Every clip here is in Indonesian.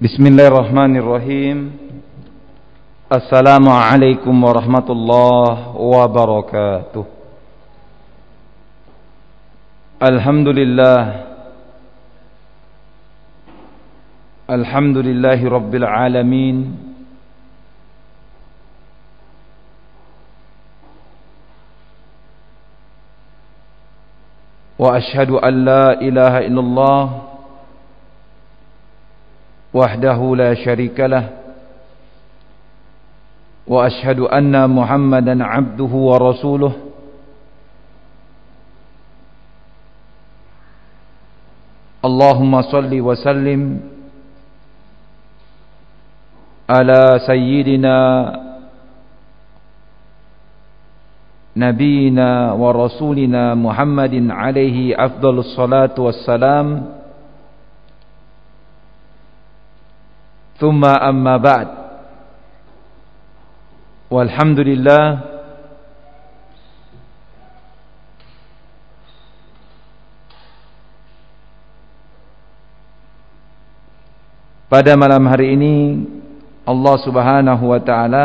Bismillahirrahmanirrahim. Assalamualaikum warahmatullahi wabarakatuh. Alhamdulillahi rabbil alamin. Wa ashhadu an la ilaha illallah wahdahu la syarika lah, wa ashhadu anna Muhammadan abduhu wa rasuluh. Allahumma salli wa sallim ala sayyidina nabiyina wa rasulina Muhammadin alaihi afdalus salatu wassalam. Thumma amma ba'd. Walhamdulillah, pada malam hari ini Allah Subhanahu wa taala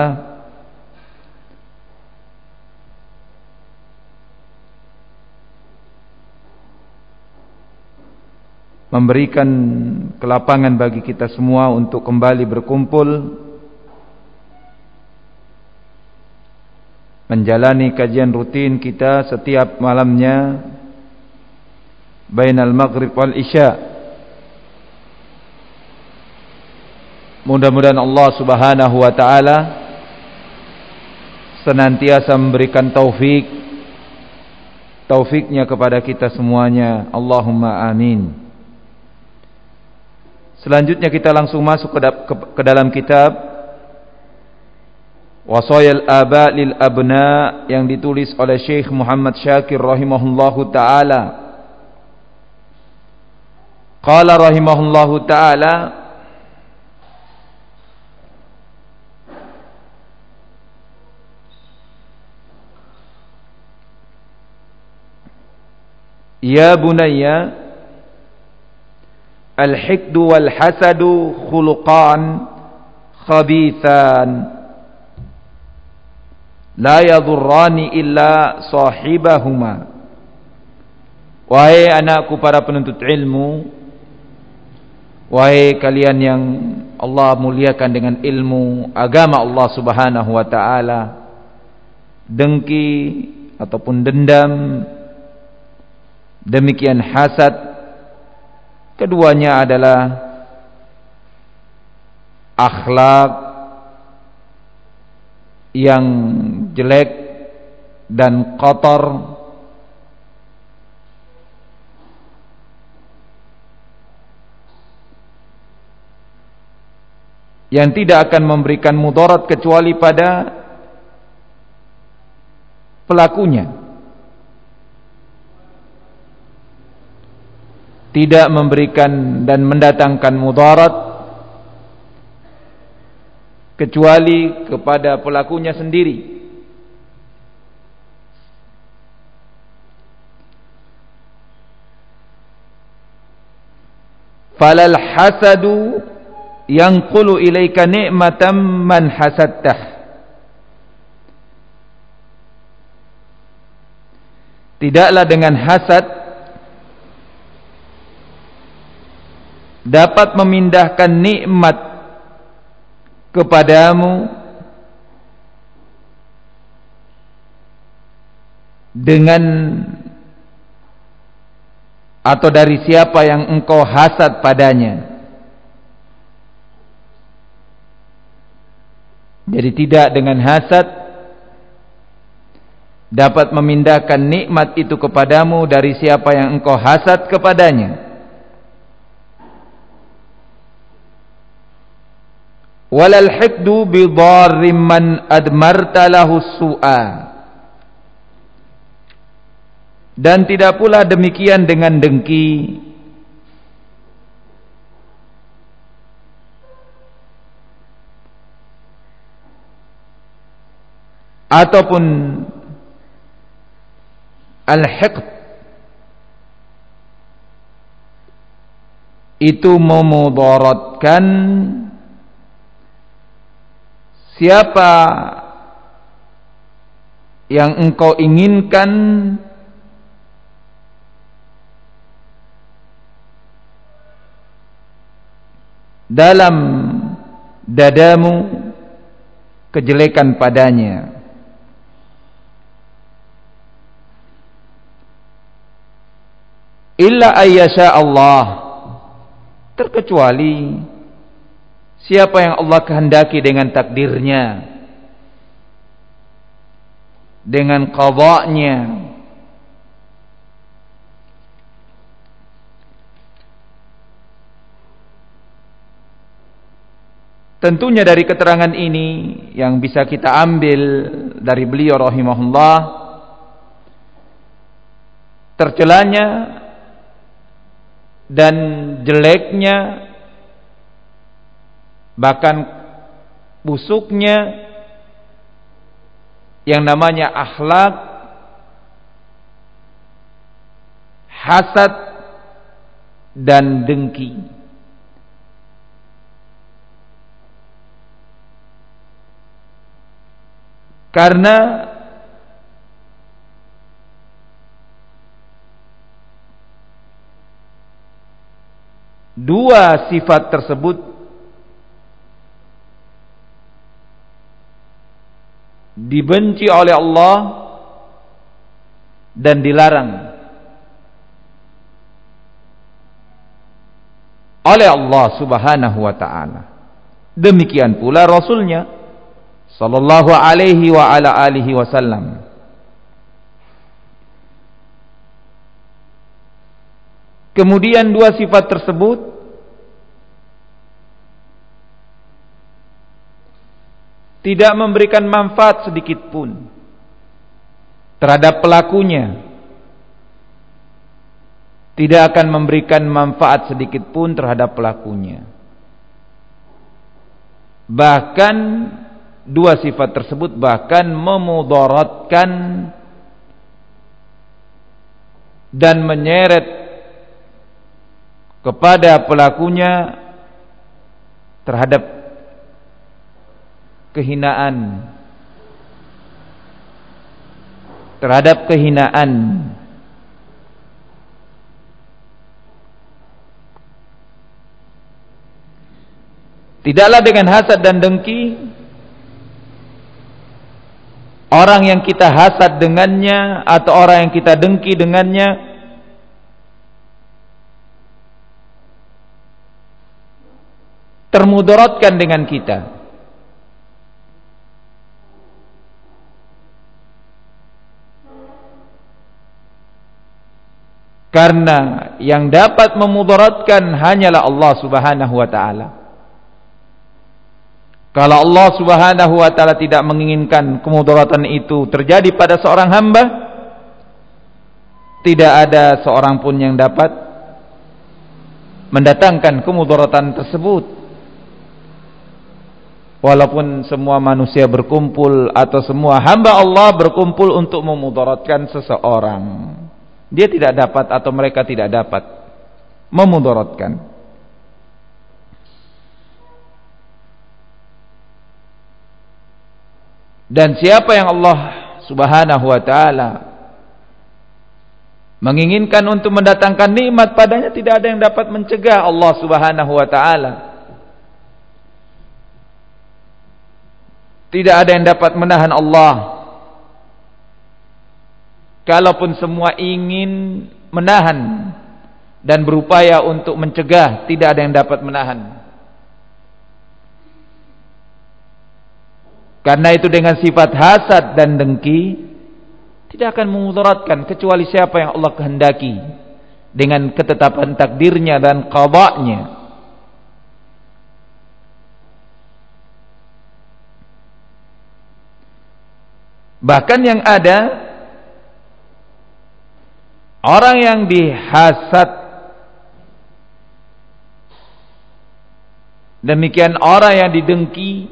memberikan kelapangan bagi kita semua untuk kembali berkumpul menjalani kajian rutin kita setiap malamnya bainal maghrib wal isya. Mudah-mudahan Allah Subhanahu wa taala senantiasa memberikan taufiknya kepada kita semuanya. Allahumma amin. Selanjutnya kita langsung masuk ke dalam kitab Wasayal Aba lil Abna yang ditulis oleh Syekh Muhammad Syakir rahimahullahu taala. Qala rahimahullahu taala, ya bunayya, al-hikdu wal hasadu khuluqan khabithan la yadurrani illa sahibahuma. Wahai anakku para penuntut ilmu, wahai kalian yang Allah muliakan dengan ilmu agama Allah Subhanahu wa taala, dengki ataupun dendam, demikian hasad, keduanya adalah akhlak yang jelek dan kotor yang tidak akan memberikan mudarat kecuali pada pelakunya, tidak memberikan dan mendatangkan mudarat kecuali kepada pelakunya sendiri. Falal hasadu yanqulu ilaika ni'matan man hasadtah. Tidaklah dengan hasad dapat memindahkan nikmat kepadamu dengan atau dari siapa yang engkau hasad padanya. Jadi tidak dengan hasad dapat memindahkan nikmat itu kepadamu dari siapa yang engkau hasad kepadanya. Walal hikdu bidarrim man admarta lahu su'a. Dan tidak pula demikian dengan dengki ataupun al-hiqd itu memudaratkan siapa yang engkau inginkan dalam dadamu kejelekan padanya. Illa ayyasha Allah, terkecuali siapa yang Allah kehendaki dengan takdirnya, dengan qada'nya. Tentunya dari keterangan ini yang bisa kita ambil dari beliau rahimahullah, tercelanya dan jeleknya, bahkan busuknya yang namanya akhlak hasad dan dengki. Karena dua sifat tersebut dibenci oleh Allah dan dilarang oleh Allah Subhanahu wa ta'ala. Demikian pula Rasulnya sallallahu alaihi wa ala alihi wasallam. Kemudian dua sifat tersebut tidak memberikan manfaat sedikit pun terhadap pelakunya, tidak akan memberikan manfaat sedikit pun terhadap pelakunya. Bahkan dua sifat tersebut bahkan memudaratkan dan menyeret kepada pelakunya terhadap kehinaan, Tidaklah dengan hasad dan dengki orang yang kita hasad dengannya atau orang yang kita dengki dengannya termudaratkan dengan kita. Karena yang dapat memudaratkan hanyalah Allah Subhanahu wa ta'ala. Kalau Allah Subhanahu wa ta'ala tidak menginginkan kemudaratan itu terjadi pada seorang hamba, tidak ada seorang pun yang dapat mendatangkan kemudaratan tersebut. Walaupun semua manusia berkumpul atau semua hamba Allah berkumpul untuk memudaratkan seseorang, dia tidak dapat atau mereka tidak dapat memudaratkan. Dan siapa yang Allah Subhanahu wa ta'ala menginginkan untuk mendatangkan nikmat padanya, tidak ada yang dapat mencegah Allah Subhanahu wa ta'ala. Tidak ada yang dapat menahan Allah. Kalaupun semua ingin menahan dan berupaya untuk mencegah, tidak ada yang dapat menahan. Karena itu dengan sifat hasad dan dengki tidak akan memudaratkan kecuali siapa yang Allah kehendaki dengan ketetapan takdirnya dan qada'nya. Bahkan yang ada orang yang dihasad, demikian orang yang didengki,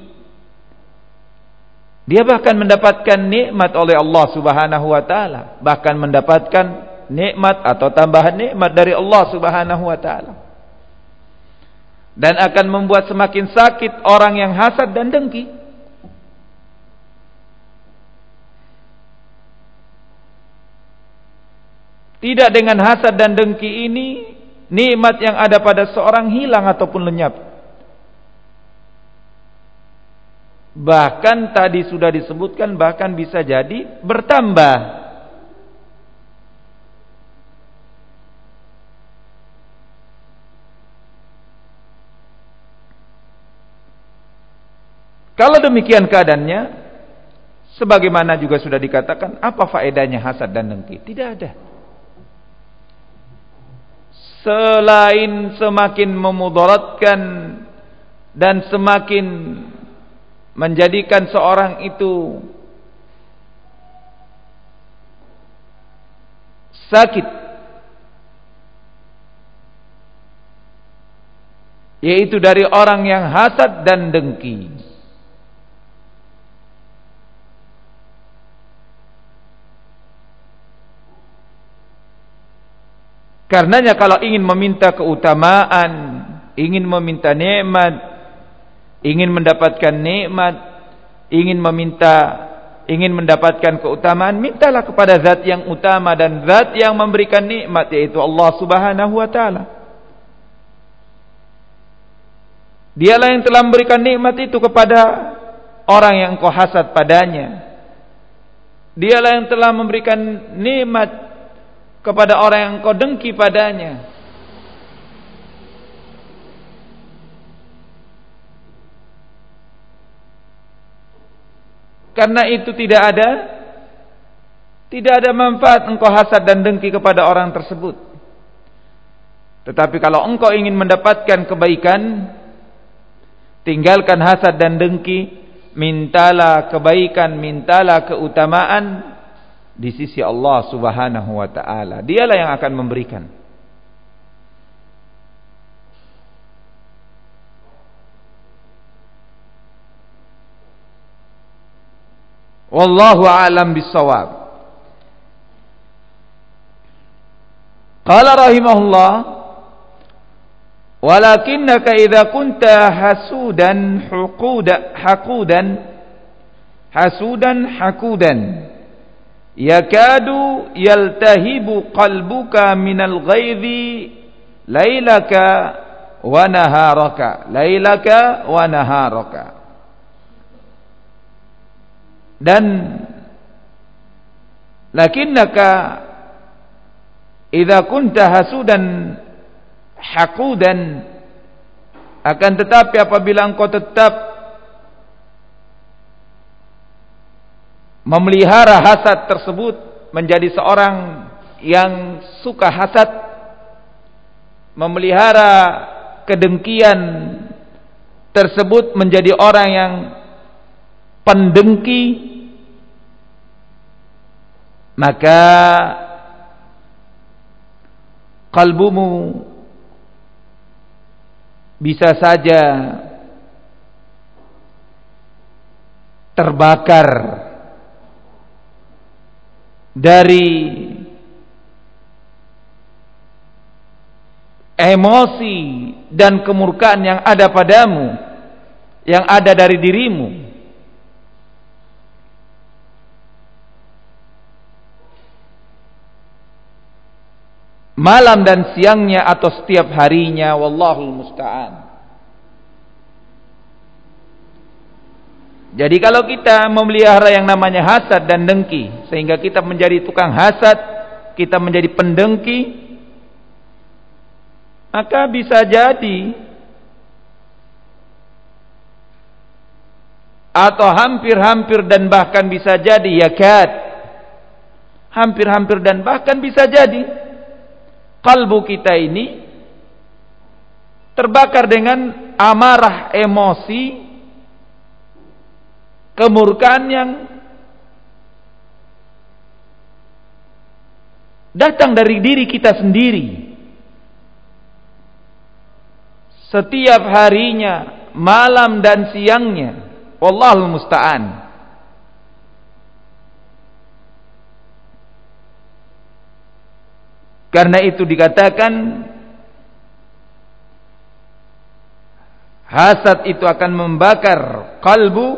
dia bahkan mendapatkan nikmat oleh Allah Subhanahu wa ta'ala, bahkan mendapatkan nikmat atau tambahan nikmat dari Allah Subhanahu wa ta'ala. dan akan membuat semakin sakit orang yang hasad dan dengki. Tidak dengan hasad dan dengki ini nikmat yang ada pada seorang hilang ataupun lenyap. Bahkan tadi sudah disebutkan, bahkan bisa jadi bertambah. Kalau demikian keadaannya, sebagaimana juga sudah dikatakan, apa faedahnya hasad dan dengki? Tidak ada. Selain semakin memudaratkan dan semakin menjadikan seorang itu sakit, yaitu dari orang yang hasad dan dengki. Karenanya kalau ingin meminta keutamaan, ingin meminta nikmat, ingin mendapatkan nikmat, ingin mendapatkan keutamaan, mintalah kepada zat yang utama dan zat yang memberikan nikmat, yaitu Allah Subhanahu wa taala. Dialah yang telah memberikan nikmat itu kepada orang yang engkau hasad padanya. Dialah yang telah memberikan nikmat kepada orang yang engkau dengki padanya. Karena itu tidak ada manfaat engkau hasad dan dengki kepada orang tersebut. Tetapi kalau engkau ingin mendapatkan kebaikan, tinggalkan hasad dan dengki, mintalah kebaikan, mintalah keutamaan di sisi Allah Subhanahu wa taala. Dialah yang akan memberikan. Wallahu a'lam bissawab. Qala rahimahullah, walakinnaka idza kunta hakudan yakadu yaltahibu qalbuka minal ghaidhi lailaka wa naharaka. Dan lakinnaka idza kunta hakudan, akan tetapi apabila engkau tetap memelihara hasad tersebut, menjadi seorang yang suka hasad, memelihara kedengkian tersebut, menjadi orang yang pendengki, maka kalbumu bisa saja terbakar dari emosi dan kemurkaan yang ada padamu, yang ada dari dirimu. Malam dan siangnya atau setiap harinya, wallahul musta'an. Jadi kalau kita memelihara yang namanya hasad dan dengki, sehingga kita menjadi tukang hasad, kita menjadi pendengki, maka bisa jadi atau hampir-hampir dan bahkan bisa jadi yakad, hampir-hampir dan bahkan bisa jadi kalbu kita ini terbakar dengan amarah, emosi, kemurkaan yang datang dari diri kita sendiri. Setiap harinya, malam dan siangnya, wallahul musta'an. Karena itu dikatakan Hasad itu akan membakar kalbu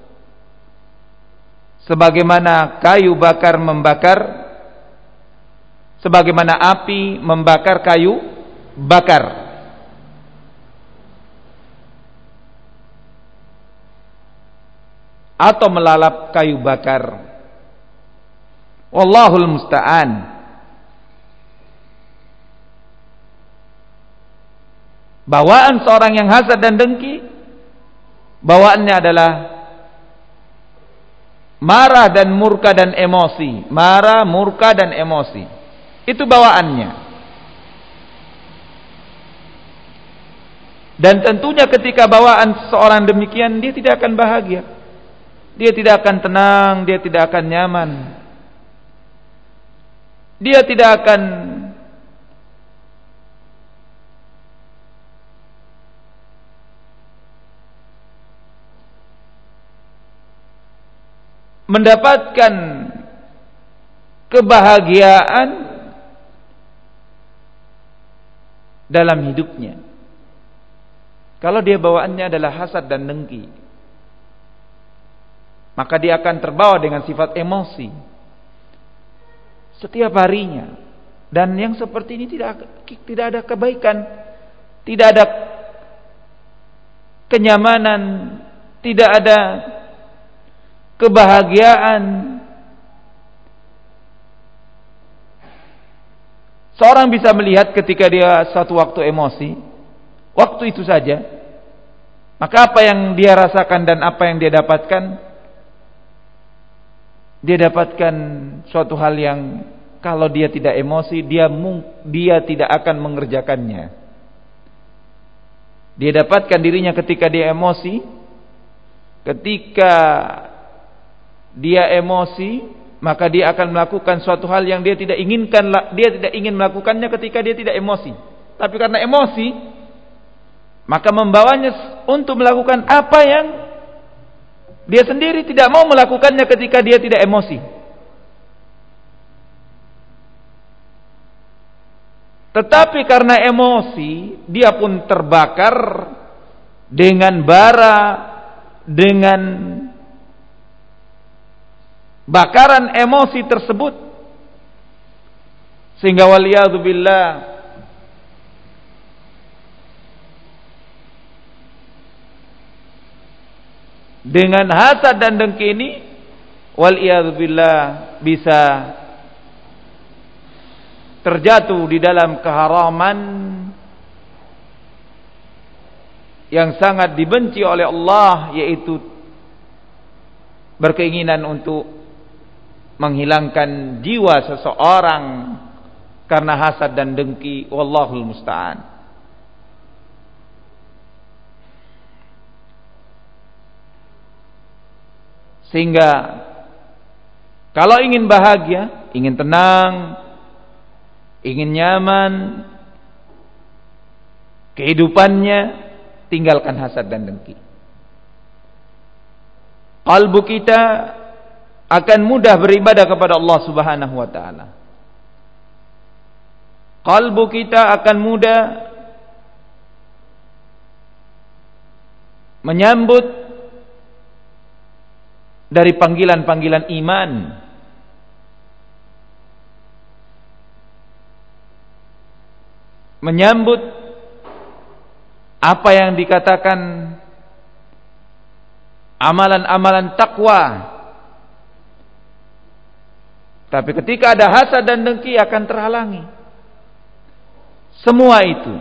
sebagaimana kayu bakar membakar, sebagaimana api membakar kayu bakar. Atau melalap kayu bakar. Wallahul musta'an. Bawaan seorang yang hasad dan dengki, bawaannya adalah marah dan murka dan emosi. Marah, murka dan emosi. Itu bawaannya. Dan tentunya ketika bawaan seorang demikian, dia tidak akan bahagia. Dia tidak akan tenang, dia tidak akan nyaman. Dia tidak akan mendapatkan kebahagiaan dalam hidupnya. Kalau dia bawaannya adalah hasad dan dengki, maka dia akan terbawa dengan sifat emosi setiap harinya. Dan yang seperti ini tidak ada kebaikan, tidak ada kenyamanan, tidak ada kebahagiaan. Seorang bisa melihat ketika dia suatu waktu emosi, waktu itu saja, maka apa yang dia rasakan dan apa yang dia dapatkan, dia dapatkan suatu hal yang kalau dia tidak emosi, dia tidak akan mengerjakannya. Dia dapatkan dirinya ketika dia emosi, ketika dia emosi, maka dia akan melakukan suatu hal yang dia tidak inginkan. Dia tidak ingin melakukannya ketika dia tidak emosi. Tapi karena emosi, maka membawanya untuk melakukan apa yang dia sendiri tidak mau melakukannya ketika dia tidak emosi. Tetapi karena emosi, dia pun terbakar dengan bara, dengan bakaran emosi tersebut, sehingga waliyadzubillah dengan hasad dan dengki ini, waliyadzubillah bisa terjatuh di dalam keharaman yang sangat dibenci oleh Allah, yaitu berkeinginan untuk menghilangkan jiwa seseorang karena hasad dan dengki. Wallahul musta'an. Sehingga kalau ingin bahagia, ingin tenang, ingin nyaman kehidupannya, tinggalkan hasad dan dengki. Kalbu kita akan mudah beribadah kepada Allah Subhanahu wa taala. Kalbu kita akan mudah menyambut dari panggilan-panggilan iman. Menyambut apa yang dikatakan amalan-amalan takwa. Tapi ketika ada hasad dan dengki akan terhalangi semua itu.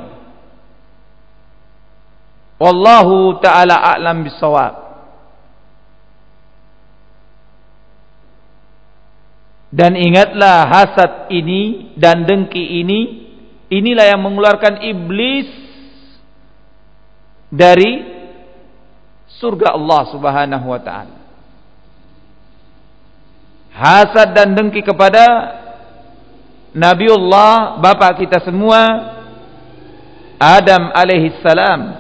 Wallahu ta'ala a'lam bissawab. Dan ingatlah, hasad ini dan dengki ini, inilah yang mengeluarkan iblis dari surga Allah Subhanahu wa ta'ala. Hasad dan dengki kepada Nabiullah, bapak kita semua, Adam alaihi salam.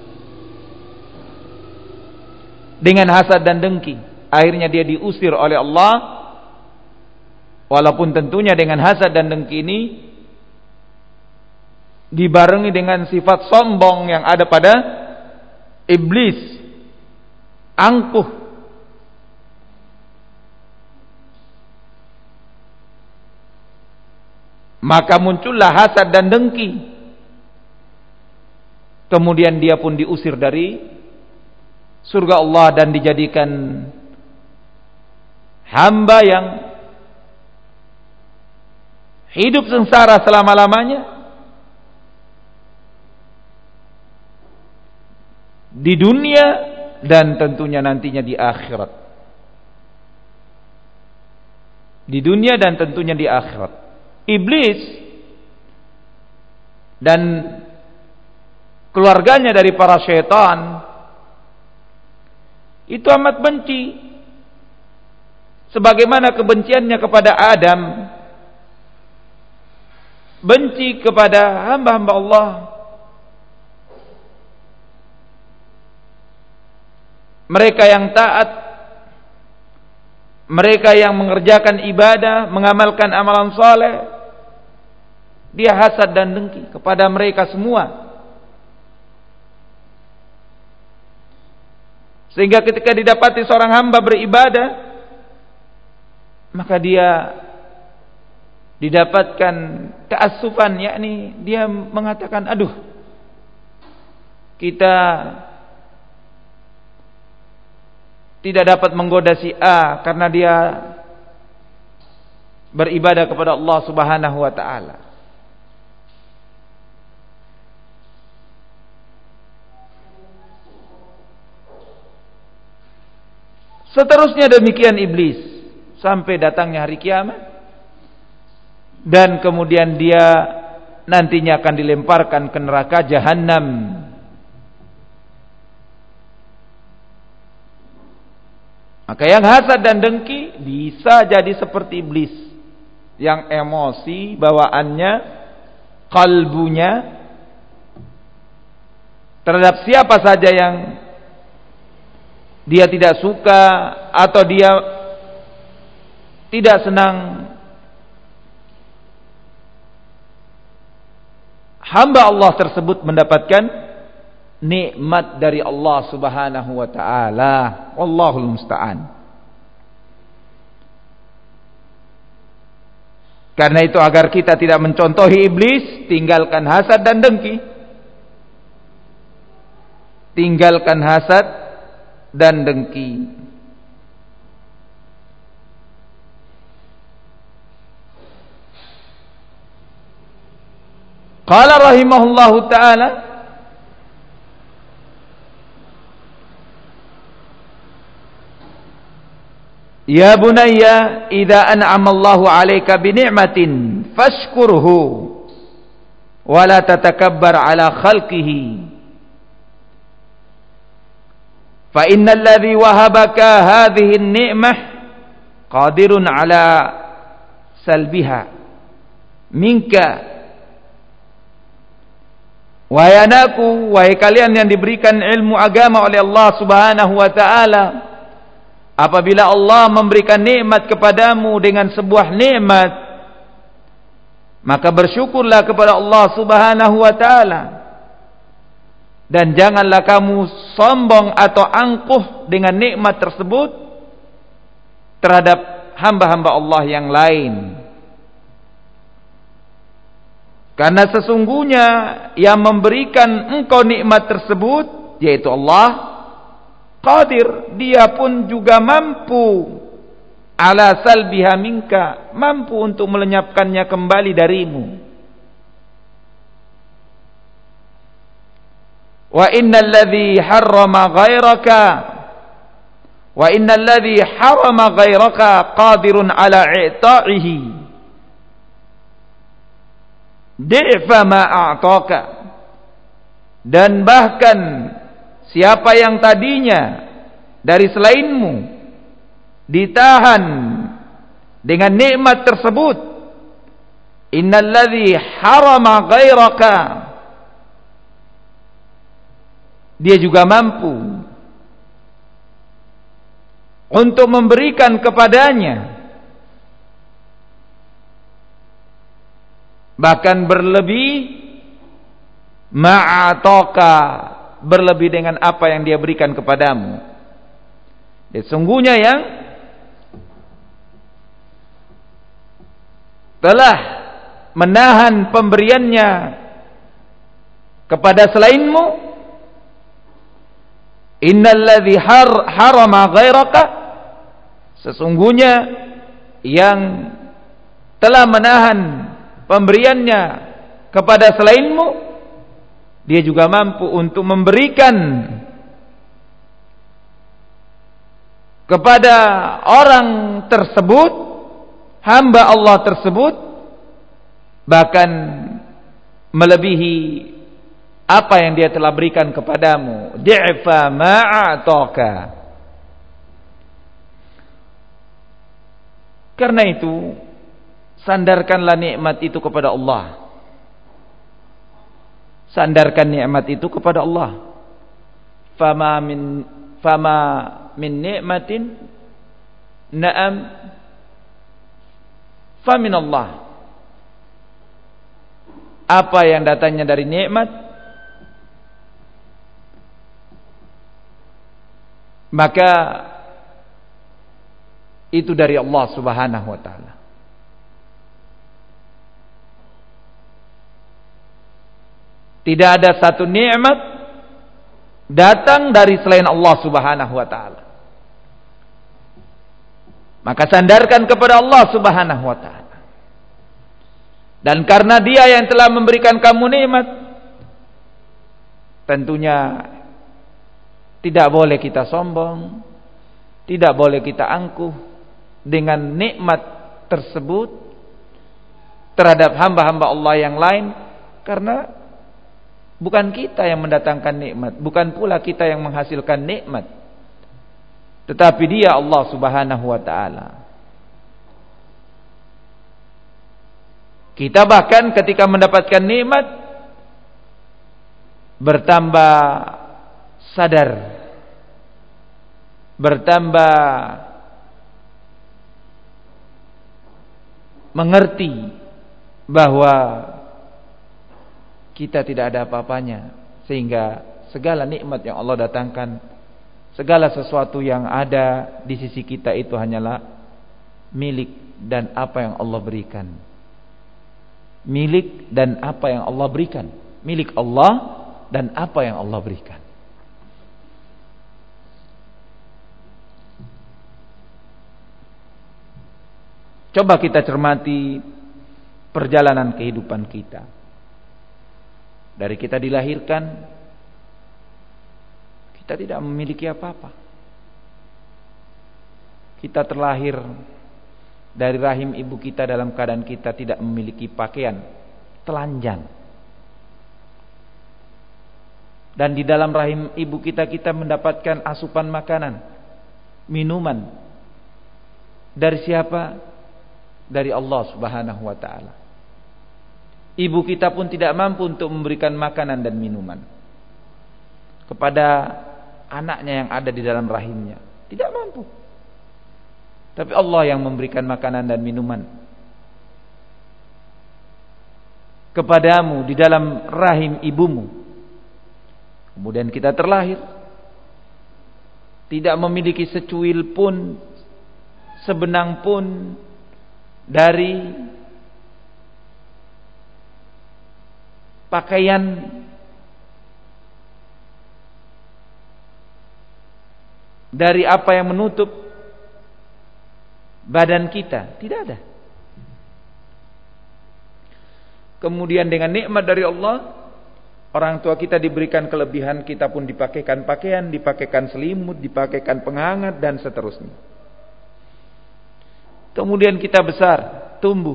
Dengan hasad dan dengki, akhirnya dia diusir oleh Allah. Walaupun tentunya dengan hasad dan dengki ini dibarengi dengan sifat sombong yang ada pada iblis angkuh, maka muncullah hasad dan dengki. Kemudian dia pun diusir dari surga Allah dan dijadikan hamba yang hidup sengsara selama-lamanya di dunia dan tentunya nantinya di akhirat. Di dunia dan tentunya di akhirat. Iblis dan keluarganya dari para syaitan itu amat benci, sebagaimana kebenciannya kepada Adam, benci kepada hamba-hamba Allah. Mereka yang taat, mereka yang mengerjakan ibadah, mengamalkan amalan saleh, dia hasad dan dengki kepada mereka semua. Sehingga ketika didapati seorang hamba beribadah, maka dia didapatkan keasufan, yakni dia mengatakan, aduh, kita tidak dapat menggoda si A karena dia beribadah kepada Allah Subhanahu wa taala. Seterusnya demikian iblis sampai datangnya hari kiamat, dan kemudian dia nantinya akan dilemparkan ke neraka Jahannam. Maka yang hasad dan dengki bisa jadi seperti iblis, yang emosi bawaannya, kalbunya terhadap siapa saja yang dia tidak suka atau dia tidak senang, hamba Allah tersebut mendapatkan nikmat dari Allah Subhanahu wa taala. Wallahul musta'an. Karena itu agar kita tidak mencontohi iblis, tinggalkan hasad dan dengki. Tinggalkan hasad dan dengki. Qala rahimahullahu ta'ala, ya bunayya idza an'ama Allahu 'alaika bi ni'matin fashkurhu wa la tatakabbar 'ala khalqihi fa innal ladzi wahabaka hadhihi an-ni'mah qadirun 'ala salbiha minka. Wahai anakku, wahai kalian yang diberikan ilmu agama oleh Allah Subhanahu wa taala, apabila Allah memberikan nikmat kepadamu dengan sebuah nikmat, maka bersyukurlah kepada Allah Subhanahu wa taala. Dan janganlah kamu sombong atau angkuh dengan nikmat tersebut terhadap hamba-hamba Allah yang lain. Karena sesungguhnya yang memberikan engkau nikmat tersebut, yaitu Allah, qadir, dia pun juga mampu ala salbiha minka, mampu untuk melenyapkannya kembali darimu. Wa innal ladzi harrama ghairaka wa innal ladzi harrama ghairaka qadirun ala i'ta'ihi di'fa ma a'taka. Dan bahkan siapa yang tadinya dari selainmu ditahan dengan nikmat tersebut, innal ladzi harama ghairaka, dia juga mampu untuk memberikan kepadanya, bahkan berlebih ma'ataka, berlebih dengan apa yang Dia berikan kepadamu. Dan sungguhnya yang telah menahan pemberiannya kepada selainmu, innalladzi harama ghairaka, sesungguhnya yang telah menahan pemberiannya kepada selainmu, dia juga mampu untuk memberikan kepada orang tersebut, hamba Allah tersebut, bahkan melebihi apa yang Dia telah berikan kepadamu. Di'fa ma'ataka. Karena itu, sandarkanlah nikmat itu kepada Allah. Sandarkan nikmat itu kepada Allah. Fama min ni'matin na'am fa min Allah. Apa yang datangnya dari nikmat, maka itu dari Allah Subhanahu wa taala. Tidak ada satu nikmat datang dari selain Allah Subhanahu wa taala. Maka sandarkan kepada Allah Subhanahu wa taala. Dan karena Dia yang telah memberikan kamu nikmat, tentunya tidak boleh kita sombong, tidak boleh kita angkuh dengan nikmat tersebut terhadap hamba-hamba Allah yang lain, karena bukan kita yang mendatangkan nikmat, bukan pula kita yang menghasilkan nikmat, tetapi Dia, Allah Subhanahu wa taala. Kita bahkan ketika mendapatkan nikmat bertambah sadar, bertambah mengerti bahwa kita tidak ada apa-apanya, sehingga segala nikmat yang Allah datangkan, segala sesuatu yang ada di sisi kita itu hanyalah milik dan apa yang Allah berikan. Milik dan apa yang Allah berikan. Milik Allah dan apa yang Allah berikan. Coba kita cermati perjalanan kehidupan kita. Dari kita dilahirkan, kita tidak memiliki apa-apa. Kita terlahir dari rahim ibu kita dalam keadaan kita tidak memiliki pakaian, telanjang. Dan di dalam rahim ibu kita mendapatkan asupan makanan, minuman. Dari siapa? Dari Allah Subhanahu wa taala. Ibu kita pun tidak mampu untuk memberikan makanan dan minuman kepada anaknya yang ada di dalam rahimnya. Tidak mampu. Tapi Allah yang memberikan makanan dan minuman kepadamu di dalam rahim ibumu. Kemudian kita terlahir, tidak memiliki secuil pun, sebenang pun dari pakaian, dari apa yang menutup badan kita, tidak ada. Kemudian dengan nikmat dari Allah, orang tua kita diberikan kelebihan, kita pun dipakaikan pakaian, dipakaikan selimut, dipakaikan penghangat dan seterusnya. Kemudian kita besar, tumbuh.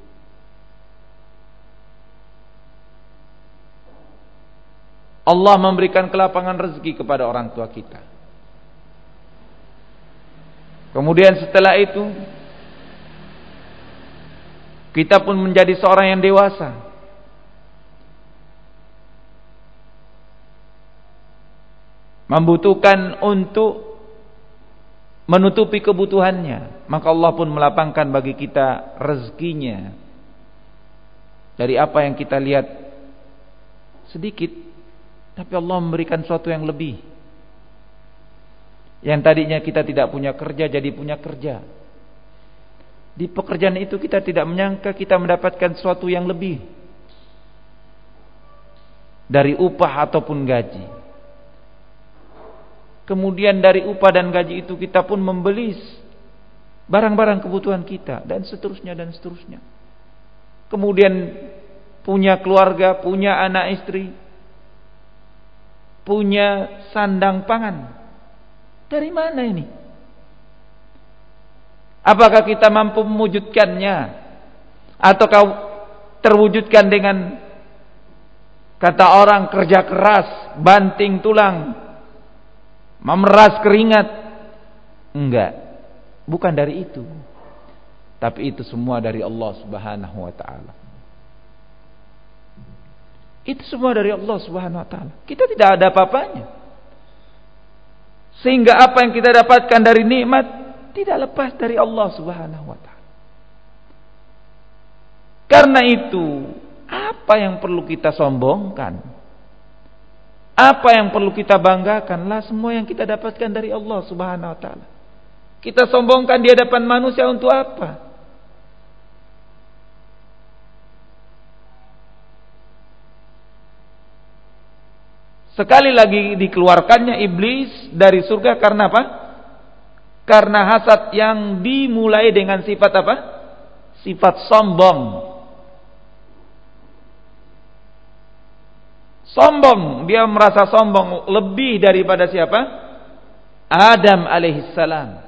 Allah memberikan kelapangan rezeki kepada orang tua kita. Kemudian setelah itu kita pun menjadi seorang yang dewasa. Membutuhkan untuk menutupi kebutuhannya, maka Allah pun melapangkan bagi kita rezekinya dari apa yang kita lihat sedikit, Tapi Allah memberikan sesuatu yang lebih. Yang tadinya kita tidak punya kerja jadi punya kerja. Di pekerjaan itu kita tidak menyangka kita mendapatkan sesuatu yang lebih dari upah ataupun gaji. Kemudian dari upah dan gaji itu kita pun membeli barang-barang kebutuhan kita dan seterusnya dan seterusnya. Kemudian punya keluarga, punya anak istri, punya sandang pangan. Dari mana ini? Apakah kita mampu mewujudkannya? Ataukah terwujudkan dengan kata orang kerja keras, banting tulang, memeras keringat? Enggak. Bukan dari itu. Tapi itu semua dari Allah Subhanahu wa taala. Itu semua dari Allah Subhanahu wa taala. Kita tidak ada apa-apanya. Sehingga apa yang kita dapatkan dari nikmat tidak lepas dari Allah Subhanahu wa taala. Karena itu, apa yang perlu kita sombongkan? Apa yang perlu kita banggakan? Lah semua yang kita dapatkan dari Allah Subhanahu wa taala. Kita sombongkan di hadapan manusia untuk apa? Sekali lagi dikeluarkannya iblis dari surga karena apa? Karena hasad yang dimulai dengan sifat apa? Sifat sombong. Sombong, dia merasa sombong lebih daripada siapa? Adam alaihissalam.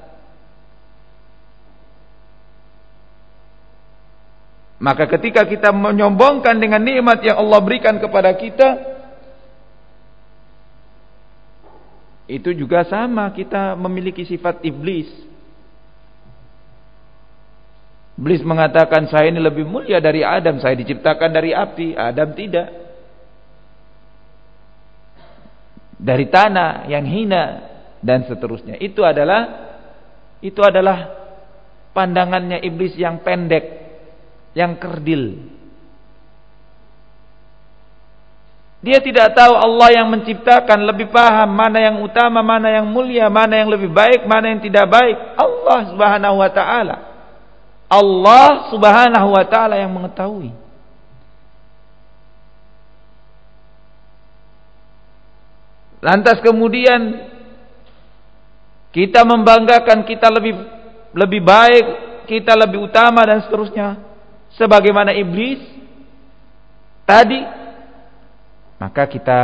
Maka ketika kita menyombongkan dengan nikmat yang Allah berikan kepada kita, itu juga sama, kita memiliki sifat iblis. Iblis mengatakan, saya ini lebih mulia dari Adam, saya diciptakan dari api, Adam tidak. Dari tanah yang hina dan seterusnya. Itu adalah pandangannya iblis yang pendek, yang kerdil. Dia tidak tahu Allah yang menciptakan lebih paham mana yang utama, mana yang mulia, mana yang lebih baik, mana yang tidak baik. Allah Subhanahu wa taala. Allah Subhanahu wa taala yang mengetahui. Lantas kemudian kita membanggakan kita lebih baik, kita lebih utama dan seterusnya. Sebagaimana iblis tadi, maka kita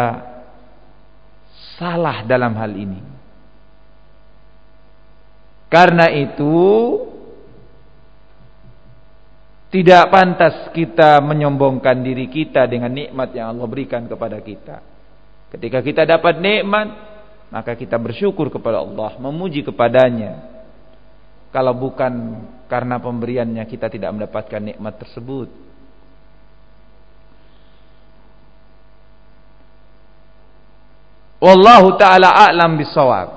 salah dalam hal ini. Karena itu tidak pantas kita menyombongkan diri kita dengan nikmat yang Allah berikan kepada kita. Ketika kita dapat nikmat, maka kita bersyukur kepada Allah, memuji kepadanya. Kalau bukan karena pemberiannya, kita tidak mendapatkan nikmat tersebut. Wallahu ta'ala a'lam bissawab.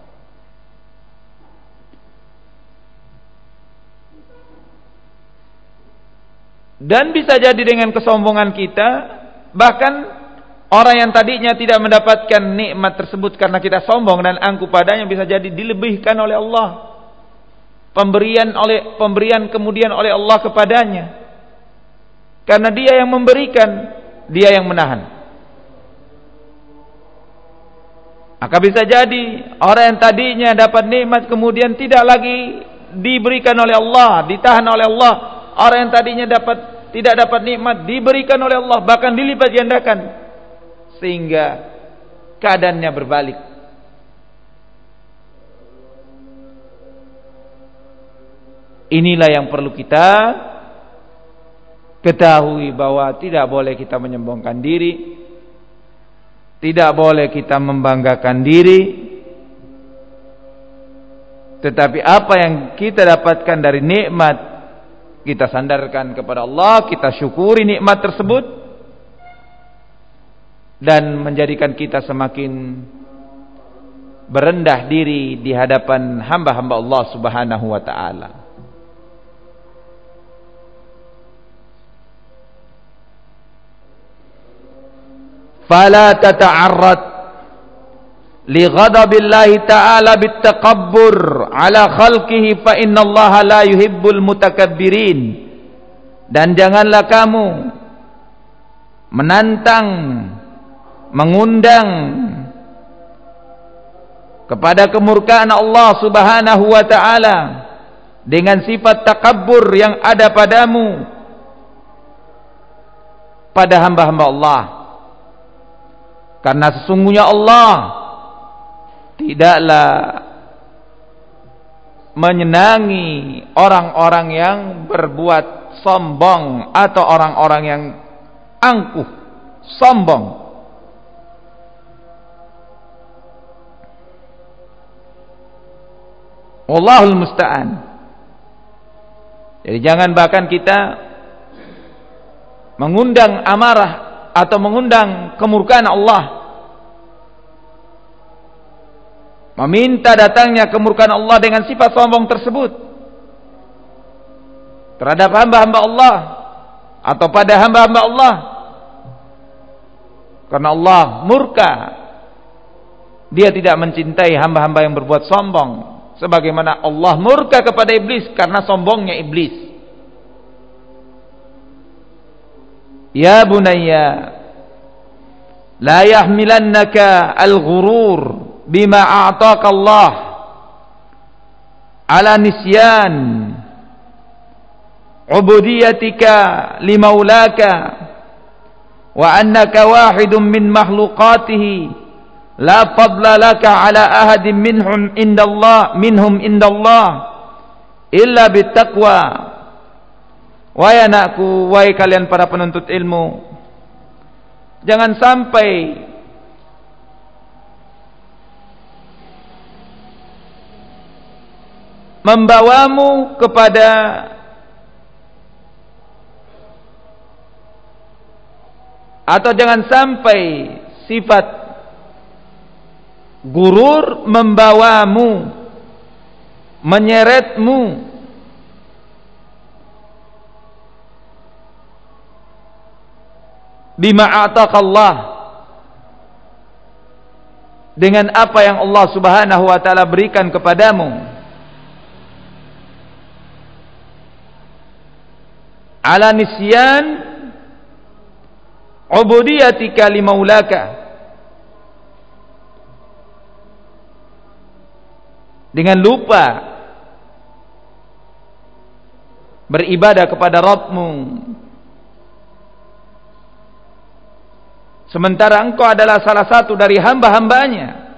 Dan bisa jadi dengan kesombongan kita, bahkan orang yang tadinya tidak mendapatkan nikmat tersebut karena kita sombong dan angkuh padanya, bisa jadi dilebihkan oleh Allah. Pemberian kemudian oleh Allah kepadanya. Karena dia yang memberikan, dia yang menahan. Maka bisa jadi orang yang tadinya dapat nikmat kemudian tidak lagi diberikan oleh Allah, ditahan oleh Allah. Orang yang tadinya tidak dapat nikmat diberikan oleh Allah, bahkan dilipat gandakan, sehingga keadaannya berbalik. Inilah yang perlu kita ketahui, bahwa tidak boleh kita menyombongkan diri. Tidak boleh kita membanggakan diri. Tetapi apa yang kita dapatkan dari nikmat, kita sandarkan kepada Allah, kita syukuri nikmat tersebut, dan menjadikan kita semakin berendah diri di hadapan hamba-hamba Allah Subhanahu wa ta'ala. fala tata'arrad li ghadabillahi ta'ala bittakabbur ala khalqihi fa innallaha la yuhibbul mutakabbirin. Dan janganlah kamu menantang, mengundang kepada kemurkaan Allah Subhanahu wa ta'ala dengan sifat takabbur yang ada padamu pada hamba-hamba Allah. Karena sesungguhnya Allah tidaklah menyenangi orang-orang yang berbuat sombong atau orang-orang yang angkuh, sombong. Wallahul musta'an. Jadi jangan bahkan kita mengundang amarah atau mengundang kemurkaan Allah, meminta datangnya kemurkaan Allah dengan sifat sombong tersebut terhadap hamba-hamba Allah atau pada hamba-hamba Allah. Karena Allah murka, Dia tidak mencintai hamba-hamba yang berbuat sombong, sebagaimana Allah murka kepada iblis karena sombongnya iblis. Ya bunayya, la yahmilannaka al-ghurur bima a'taka Allah ala nisyan ubudiyatika limaulaka wa annaka wahidun min makhluqatihi la fadla laka ala ahadin minhum indallah illa bittaqwa. Wahai anakku, wahai kalian para penuntut ilmu, jangan sampai membawamu kepada atau jangan sampai sifat gurur membawamu, menyeretmu bima ataqallah, dengan apa yang Allah Subhanahu wa taala berikan kepadamu, ala nisyan ubudiyatika limaulaka, dengan lupa beribadah kepada Rabbmu, sementara engkau adalah salah satu dari hamba-hambanya.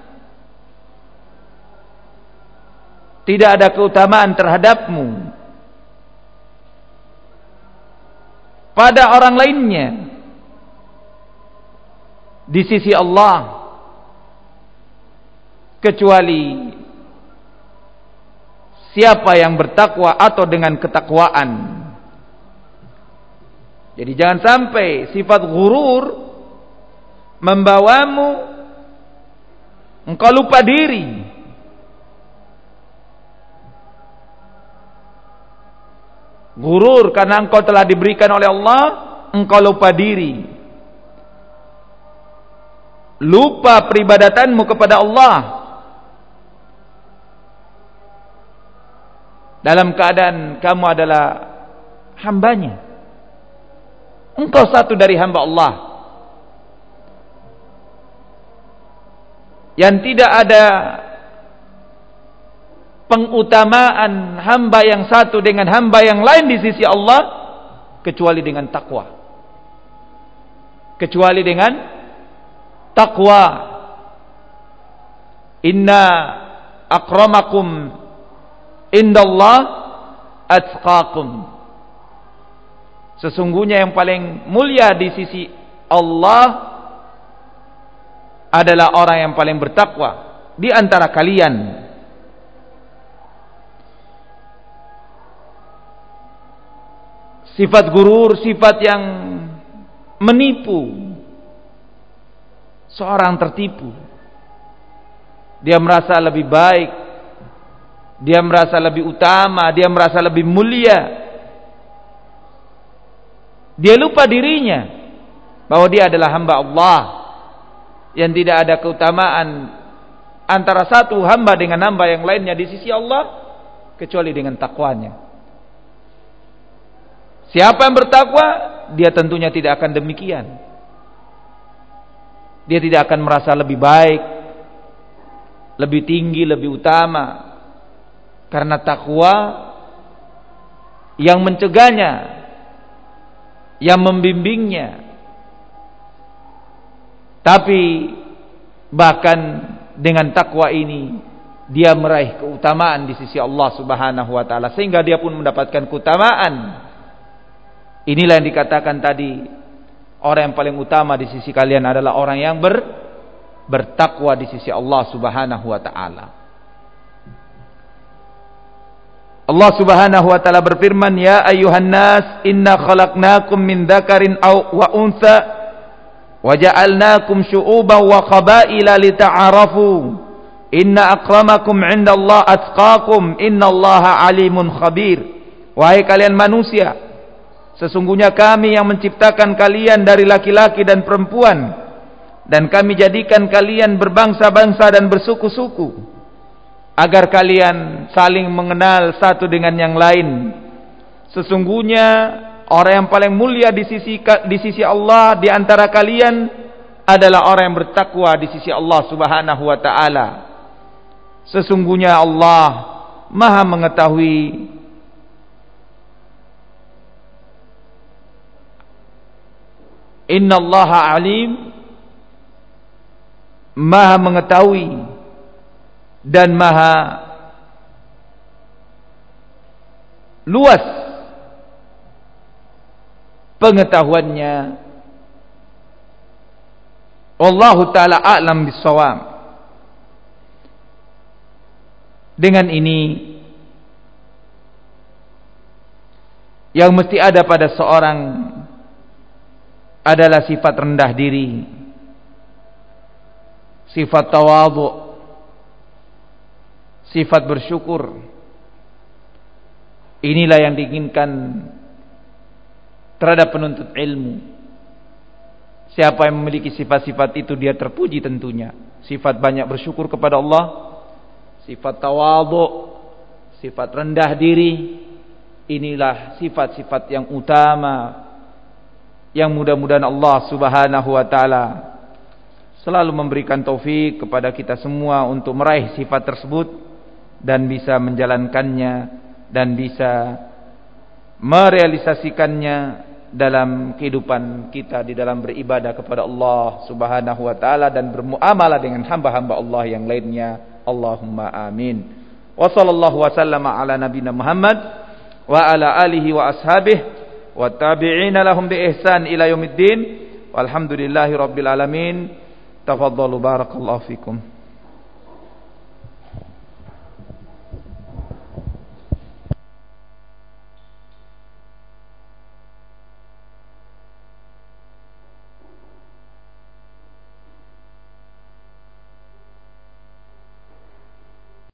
Tidak ada keutamaan terhadapmu pada orang lainnya di sisi Allah kecuali siapa yang bertakwa atau dengan ketakwaan. Jadi jangan sampai sifat ghurur membawamu engkau lupa diri, ghurur karena engkau telah diberikan oleh Allah, engkau lupa diri, lupa peribadatanmu kepada Allah dalam keadaan kamu adalah hambanya. Engkau satu dari hamba Allah yang tidak ada pengutamaan hamba yang satu dengan hamba yang lain di sisi Allah kecuali dengan takwa. Kecuali dengan takwa. Inna akramakum indallah atqakum. Sesungguhnya yang paling mulia di sisi Allah adalah orang yang paling bertakwa di antara kalian. Sifat gurur, sifat yang menipu. Seorang tertipu. Dia merasa lebih baik, dia merasa lebih utama, dia merasa lebih mulia. Dia lupa dirinya bahwa dia adalah hamba Allah yang tidak ada keutamaan antara satu hamba dengan hamba yang lainnya di sisi Allah kecuali dengan takwanya. Siapa yang bertakwa, dia tentunya tidak akan demikian. Dia tidak akan merasa lebih baik, lebih tinggi, lebih utama. Karena takwa yang mencegahnya, yang membimbingnya. Tapi bahkan dengan takwa ini dia meraih keutamaan di sisi Allah Subhanahu wa taala sehingga dia pun mendapatkan keutamaan. Inilah yang dikatakan tadi, orang yang paling utama di sisi kalian adalah orang yang bertakwa di sisi Allah Subhanahu wa taala. Allah Subhanahu wa taala berfirman, "Ya ayyuhan nas, inna khalaqnakum min dzakarin wa untha wa ja'alnakum syu'uban wa qabaila lita'arafu. Inna akramakum 'indallahi atqakum, innallaha 'alimun khabir." Wahai kalian manusia, sesungguhnya kami yang menciptakan kalian dari laki-laki dan perempuan, dan kami jadikan kalian berbangsa-bangsa dan bersuku-suku, agar kalian saling mengenal satu dengan yang lain. Sesungguhnya orang yang paling mulia di sisi Allah di antara kalian adalah orang yang bertakwa di sisi Allah Subhanahu wa taala. Sesungguhnya Allah Maha mengetahui Innallaha alim, Maha mengetahui dan Maha luas pengetahuannya. Wallahu ta'ala a'lam bissawab. Dengan ini yang mesti ada pada seorang adalah sifat rendah diri, sifat tawadhu, sifat bersyukur. Inilah yang diinginkan terhadap penuntut ilmu. Siapa yang memiliki sifat-sifat itu, dia terpuji tentunya. Sifat banyak bersyukur kepada Allah, sifat tawadhu, sifat rendah diri. Inilah sifat-sifat yang utama, yang mudah-mudahan Allah Subhanahu wa taala selalu memberikan taufik kepada kita semua untuk meraih sifat tersebut dan bisa menjalankannya dan bisa merealisasikannya dalam kehidupan kita di dalam beribadah kepada Allah Subhanahu wa taala dan bermuamalah dengan hamba-hamba Allah yang lainnya. Allahumma amin. Wa sallallahu wa sallama ala nabiyina Muhammad wa ala alihi wa ashabihi wa tabi'ina lahum bi ihsan ila yaumiddin. Walhamdulillahi rabbil alamin. Tafadhalu barakallahu fikum.